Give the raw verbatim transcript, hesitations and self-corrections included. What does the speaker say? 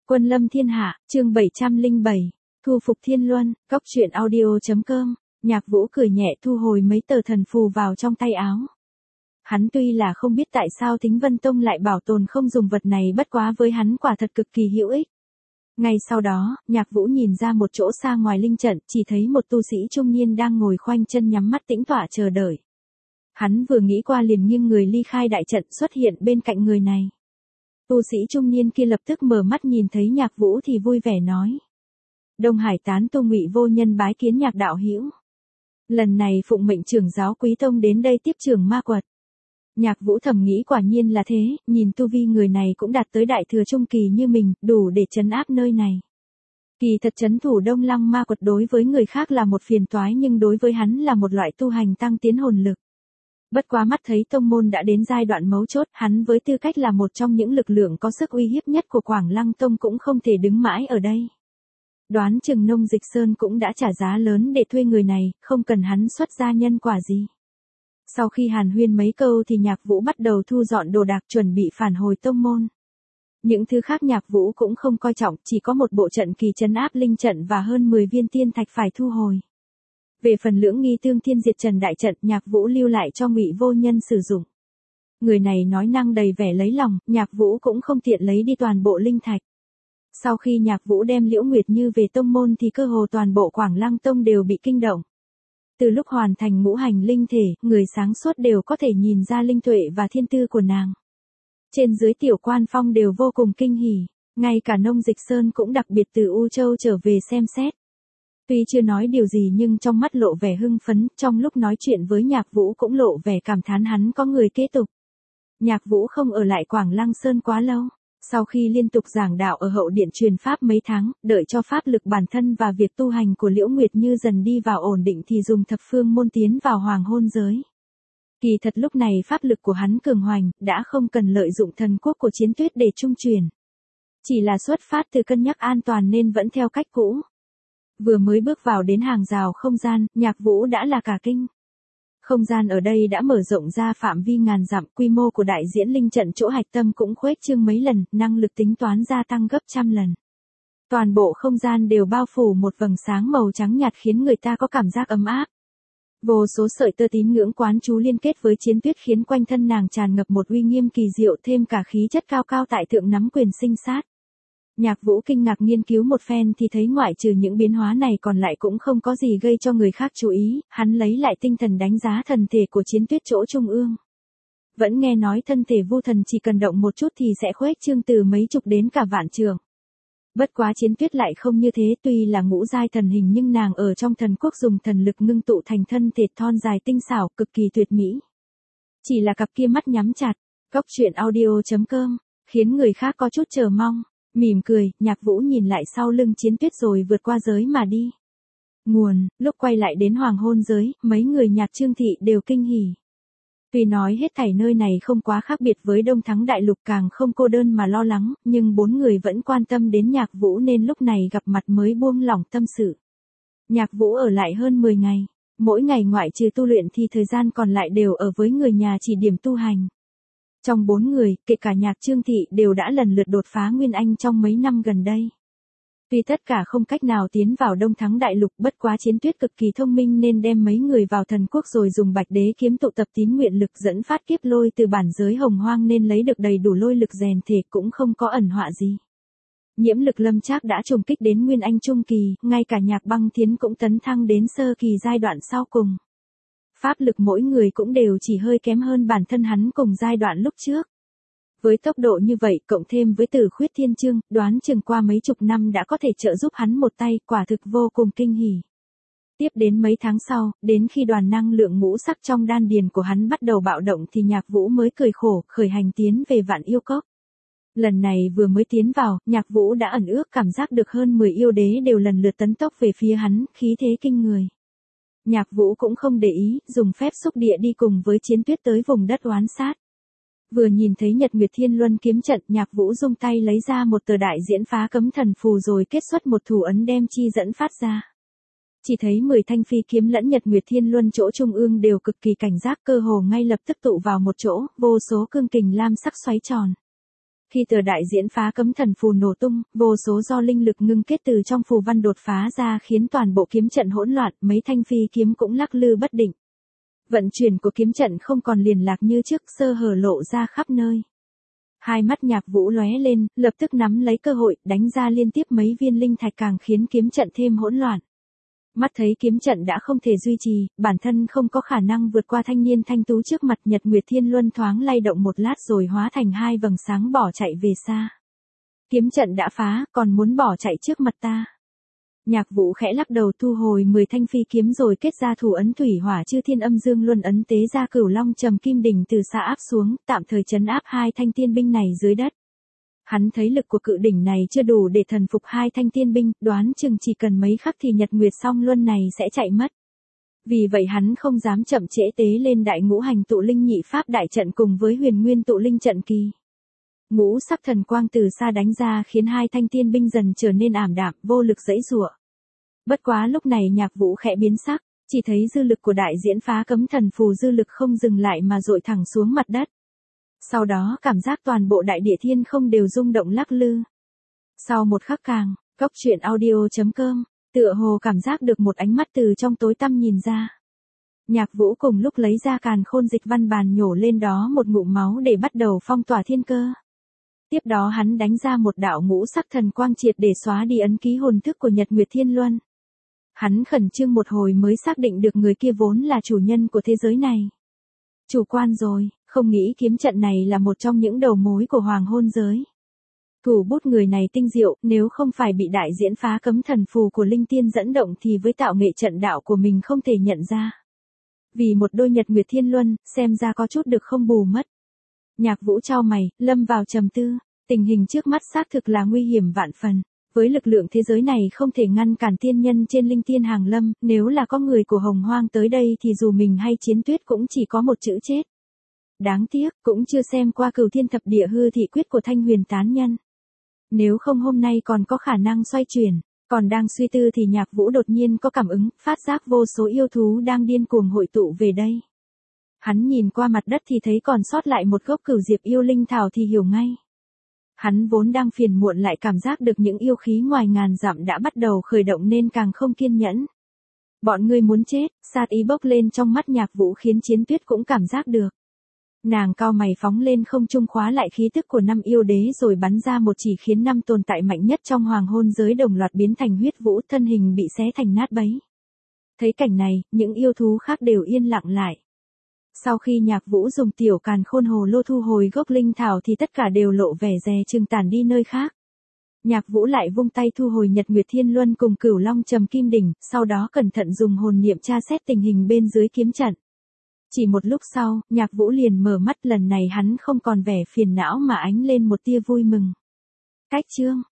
Quân lâm thiên hạ, chương bảy trăm lẻ bảy, thu phục thiên luân, góc truyện audio.com, Nhạc Vũ cười nhẹ thu hồi mấy tờ thần phù vào trong tay áo. Hắn tuy là không biết tại sao Thính Vân Tông lại bảo tồn không dùng vật này, bất quá với hắn quả thật cực kỳ hữu ích. Ngay sau đó, Nhạc Vũ nhìn ra một chỗ xa ngoài linh trận, chỉ thấy một tu sĩ trung niên đang ngồi khoanh chân nhắm mắt tĩnh tọa chờ đợi. Hắn vừa nghĩ qua liền nghiêng người ly khai đại trận, xuất hiện bên cạnh người này. Tu sĩ trung niên kia lập tức mở mắt nhìn thấy Nhạc Vũ thì vui vẻ nói: Đông Hải tán tu Ngụy Vô Nhân bái kiến Nhạc đạo hữu. Lần này phụng mệnh trưởng giáo Quý Tông đến đây tiếp trưởng ma quật. Nhạc Vũ thầm nghĩ quả nhiên là thế, nhìn tu vi người này cũng đạt tới đại thừa trung kỳ như mình, đủ để trấn áp nơi này. Kỳ thật trấn thủ Đông Lăng ma quật đối với người khác là một phiền toái, nhưng đối với hắn là một loại tu hành tăng tiến hồn lực. Bất quá mắt thấy tông môn đã đến giai đoạn mấu chốt, hắn với tư cách là một trong những lực lượng có sức uy hiếp nhất của Quảng Lăng Tông cũng không thể đứng mãi ở đây. Đoán chừng Nông Dịch Sơn cũng đã trả giá lớn để thuê người này, không cần hắn xuất ra nhân quả gì. Sau khi hàn huyên mấy câu thì Nhạc Vũ bắt đầu thu dọn đồ đạc chuẩn bị phản hồi tông môn. Những thứ khác Nhạc Vũ cũng không coi trọng, chỉ có một bộ trận kỳ trấn áp linh trận và hơn mười viên tiên thạch phải thu hồi. Về phần lưỡng nghi tương thiên diệt trần đại trận, Nhạc Vũ lưu lại cho Ngụy Vô Nhân sử dụng. Người này nói năng đầy vẻ lấy lòng, Nhạc Vũ cũng không tiện lấy đi toàn bộ linh thạch. Sau khi Nhạc Vũ đem Liễu Nguyệt Như về tông môn thì cơ hồ toàn bộ Quảng Lăng Tông đều bị kinh động. Từ lúc hoàn thành ngũ hành linh thể, người sáng suốt đều có thể nhìn ra linh tuệ và thiên tư của nàng. Trên dưới tiểu quan phong đều vô cùng kinh hỉ, ngay cả Nông Dịch Sơn cũng đặc biệt từ U Châu trở về xem xét. Tuy chưa nói điều gì nhưng trong mắt lộ vẻ hưng phấn, trong lúc nói chuyện với Nhạc Vũ cũng lộ vẻ cảm thán hắn có người kế tục. Nhạc Vũ không ở lại Quảng Lăng Sơn quá lâu. Sau khi liên tục giảng đạo ở hậu điện truyền pháp mấy tháng, đợi cho pháp lực bản thân và việc tu hành của Liễu Nguyệt Như dần đi vào ổn định thì dùng thập phương môn tiến vào hoàng hôn giới. Kỳ thật lúc này pháp lực của hắn cường hoành, đã không cần lợi dụng thần quốc của Chiến Tuyết để trung truyền. Chỉ là xuất phát từ cân nhắc an toàn nên vẫn theo cách cũ. Vừa mới bước vào đến hàng rào không gian, Nhạc Vũ đã là cả kinh. Không gian ở đây đã mở rộng ra phạm vi ngàn dặm, quy mô của đại diễn linh trận chỗ hạch tâm cũng khuếch trương mấy lần, năng lực tính toán gia tăng gấp trăm lần. Toàn bộ không gian đều bao phủ một vầng sáng màu trắng nhạt khiến người ta có cảm giác ấm áp. Vô số sợi tơ tín ngưỡng quán chú liên kết với Chiến Tuyết khiến quanh thân nàng tràn ngập một uy nghiêm kỳ diệu, thêm cả khí chất cao cao tại thượng nắm quyền sinh sát. Nhạc Vũ kinh ngạc nghiên cứu một phen thì thấy ngoại trừ những biến hóa này còn lại cũng không có gì gây cho người khác chú ý, hắn lấy lại tinh thần đánh giá thần thể của Chiến Tuyết chỗ trung ương. Vẫn nghe nói thân thể Vu Thần chỉ cần động một chút thì sẽ khuếch trương từ mấy chục đến cả vạn trượng. Bất quá Chiến Tuyết lại không như thế, tuy là ngũ giai thần hình nhưng nàng ở trong thần quốc dùng thần lực ngưng tụ thành thân thể thon dài tinh xảo, cực kỳ tuyệt mỹ. Chỉ là cặp kia mắt nhắm chặt, góc truyện audio.com, khiến người khác có chút chờ mong. Mỉm cười, Nhạc Vũ nhìn lại sau lưng Chiến Tuyết rồi vượt qua giới mà đi. Nguồn, lúc quay lại đến hoàng hôn giới, mấy người Nhạc Trương Thị đều kinh hỉ. Tuy nói hết thảy nơi này không quá khác biệt với Đông Thắng Đại Lục, càng không cô đơn mà lo lắng, nhưng bốn người vẫn quan tâm đến Nhạc Vũ nên lúc này gặp mặt mới buông lỏng tâm sự. Nhạc Vũ ở lại hơn mười ngày, mỗi ngày ngoại trừ tu luyện thì thời gian còn lại đều ở với người nhà chỉ điểm tu hành. Trong bốn người, kể cả Nhạc Trương Thị đều đã lần lượt đột phá Nguyên Anh trong mấy năm gần đây. Tuy tất cả không cách nào tiến vào Đông Thắng Đại Lục, bất quá Chiến Tuyết cực kỳ thông minh nên đem mấy người vào thần quốc rồi dùng Bạch Đế kiếm tụ tập tín nguyện lực dẫn phát kiếp lôi từ bản giới hồng hoang nên lấy được đầy đủ lôi lực rèn thể, cũng không có ẩn họa gì. Nhiễm Lực Lâm Trác đã trùng kích đến Nguyên Anh trung kỳ, ngay cả Nhạc Băng Thiến cũng tấn thăng đến sơ kỳ giai đoạn sau cùng. Pháp lực mỗi người cũng đều chỉ hơi kém hơn bản thân hắn cùng giai đoạn lúc trước. Với tốc độ như vậy, cộng thêm với Tử Khuyết Thiên Chương, đoán chừng qua mấy chục năm đã có thể trợ giúp hắn một tay, quả thực vô cùng kinh hỉ. Tiếp đến mấy tháng sau, đến khi đoàn năng lượng ngũ sắc trong đan điền của hắn bắt đầu bạo động thì Nhạc Vũ mới cười khổ, khởi hành tiến về Vạn Yêu Cốc. Lần này vừa mới tiến vào, Nhạc Vũ đã ẩn ước cảm giác được hơn mười yêu đế đều lần lượt tấn tốc về phía hắn, khí thế kinh người. Nhạc Vũ cũng không để ý, dùng phép xúc địa đi cùng với Chiến Tuyết tới vùng đất oán sát. Vừa nhìn thấy Nhật Nguyệt Thiên Luân kiếm trận, Nhạc Vũ dung tay lấy ra một tờ đại diễn phá cấm thần phù rồi kết xuất một thủ ấn đem chi dẫn phát ra. Chỉ thấy mười thanh phi kiếm lẫn Nhật Nguyệt Thiên Luân chỗ trung ương đều cực kỳ cảnh giác, cơ hồ ngay lập tức tụ vào một chỗ, vô số cương kình lam sắc xoáy tròn. Khi tờ đại diễn phá cấm thần phù nổ tung, vô số do linh lực ngưng kết từ trong phù văn đột phá ra khiến toàn bộ kiếm trận hỗn loạn, mấy thanh phi kiếm cũng lắc lư bất định. Vận chuyển của kiếm trận không còn liền lạc như trước, sơ hở lộ ra khắp nơi. Hai mắt Nhạc Vũ lóe lên, lập tức nắm lấy cơ hội, đánh ra liên tiếp mấy viên linh thạch càng khiến kiếm trận thêm hỗn loạn. Mắt thấy kiếm trận đã không thể duy trì, bản thân không có khả năng vượt qua thanh niên thanh tú trước mặt, Nhật Nguyệt Thiên Luân thoáng lay động một lát rồi hóa thành hai vầng sáng bỏ chạy về xa. Kiếm trận đã phá, còn muốn bỏ chạy trước mặt ta. Nhạc Vũ khẽ lắc đầu thu hồi mười thanh phi kiếm rồi kết ra thủ ấn thủy hỏa chư thiên âm dương luân ấn tế ra cửu long trầm kim đỉnh từ xa áp xuống, tạm thời trấn áp hai thanh tiên binh này dưới đất. Hắn thấy lực của cự đỉnh này chưa đủ để thần phục hai thanh tiên binh, đoán chừng chỉ cần mấy khắc thì Nhật Nguyệt song luân này sẽ chạy mất. Vì vậy hắn không dám chậm trễ tế lên đại ngũ hành tụ linh nhị pháp đại trận cùng với huyền nguyên tụ linh trận kỳ. Ngũ sắc thần quang từ xa đánh ra khiến hai thanh tiên binh dần trở nên ảm đạm, vô lực giãy giụa. Bất quá lúc này Nhạc Vũ khẽ biến sắc, chỉ thấy dư lực của đại diễn phá cấm thần phù dư lực không dừng lại mà dội thẳng xuống mặt đất. Sau đó cảm giác toàn bộ đại địa thiên không đều rung động lắc lư. Sau một khắc càng, góc truyện audio chấm com, tựa hồ cảm giác được một ánh mắt từ trong tối tăm nhìn ra. Nhạc Vũ cùng lúc lấy ra càn khôn dịch văn bàn nhổ lên đó một ngụm máu để bắt đầu phong tỏa thiên cơ. Tiếp đó hắn đánh ra một đạo ngũ sắc thần quang triệt để xóa đi ấn ký hồn thức của Nhật Nguyệt Thiên Luân. Hắn khẩn trương một hồi mới xác định được người kia vốn là chủ nhân của thế giới này. Chủ quan rồi, không nghĩ kiếm trận này là một trong những đầu mối của hoàng hôn giới. Thủ bút người này tinh diệu, nếu không phải bị đại diễn phá cấm thần phù của linh tiên dẫn động thì với tạo nghệ trận đạo của mình không thể nhận ra. Vì một đôi Nhật Nguyệt Thiên Luân, xem ra có chút được không bù mất. Nhạc Vũ chau mày, lâm vào trầm tư, tình hình trước mắt xác thực là nguy hiểm vạn phần. Với lực lượng thế giới này không thể ngăn cản tiên nhân trên linh tiên hàng lâm, nếu là có người của Hồng Hoang tới đây thì dù mình hay Chiến Tuyết cũng chỉ có một chữ chết. Đáng tiếc, cũng chưa xem qua Cửu Thiên Thập Địa Hư Thị Quyết của Thanh Huyền Tán Nhân. Nếu không hôm nay còn có khả năng xoay chuyển, còn đang suy tư thì Nhạc Vũ đột nhiên có cảm ứng, phát giác vô số yêu thú đang điên cuồng hội tụ về đây. Hắn nhìn qua mặt đất thì thấy còn sót lại một gốc cửu diệp yêu linh thảo thì hiểu ngay. Hắn vốn đang phiền muộn lại cảm giác được những yêu khí ngoài ngàn dặm đã bắt đầu khởi động nên càng không kiên nhẫn. Bọn ngươi muốn chết, sát ý bốc lên trong mắt Nhạc Vũ khiến Chiến Tuyết cũng cảm giác được. Nàng cao mày phóng lên không trung khóa lại khí tức của năm yêu đế rồi bắn ra một chỉ khiến năm tồn tại mạnh nhất trong hoàng hôn giới đồng loạt biến thành huyết vũ, thân hình bị xé thành nát bấy. Thấy cảnh này, những yêu thú khác đều yên lặng lại. Sau khi Nhạc Vũ dùng tiểu càn khôn hồ lô thu hồi gốc linh thảo thì tất cả đều lộ vẻ dè chừng tản đi nơi khác. Nhạc Vũ lại vung tay thu hồi Nhật Nguyệt Thiên Luân cùng Cửu Long Trầm Kim Đỉnh, sau đó cẩn thận dùng hồn niệm tra xét tình hình bên dưới kiếm trận. Chỉ một lúc sau, Nhạc Vũ liền mở mắt, lần này hắn không còn vẻ phiền não mà ánh lên một tia vui mừng. Cách chương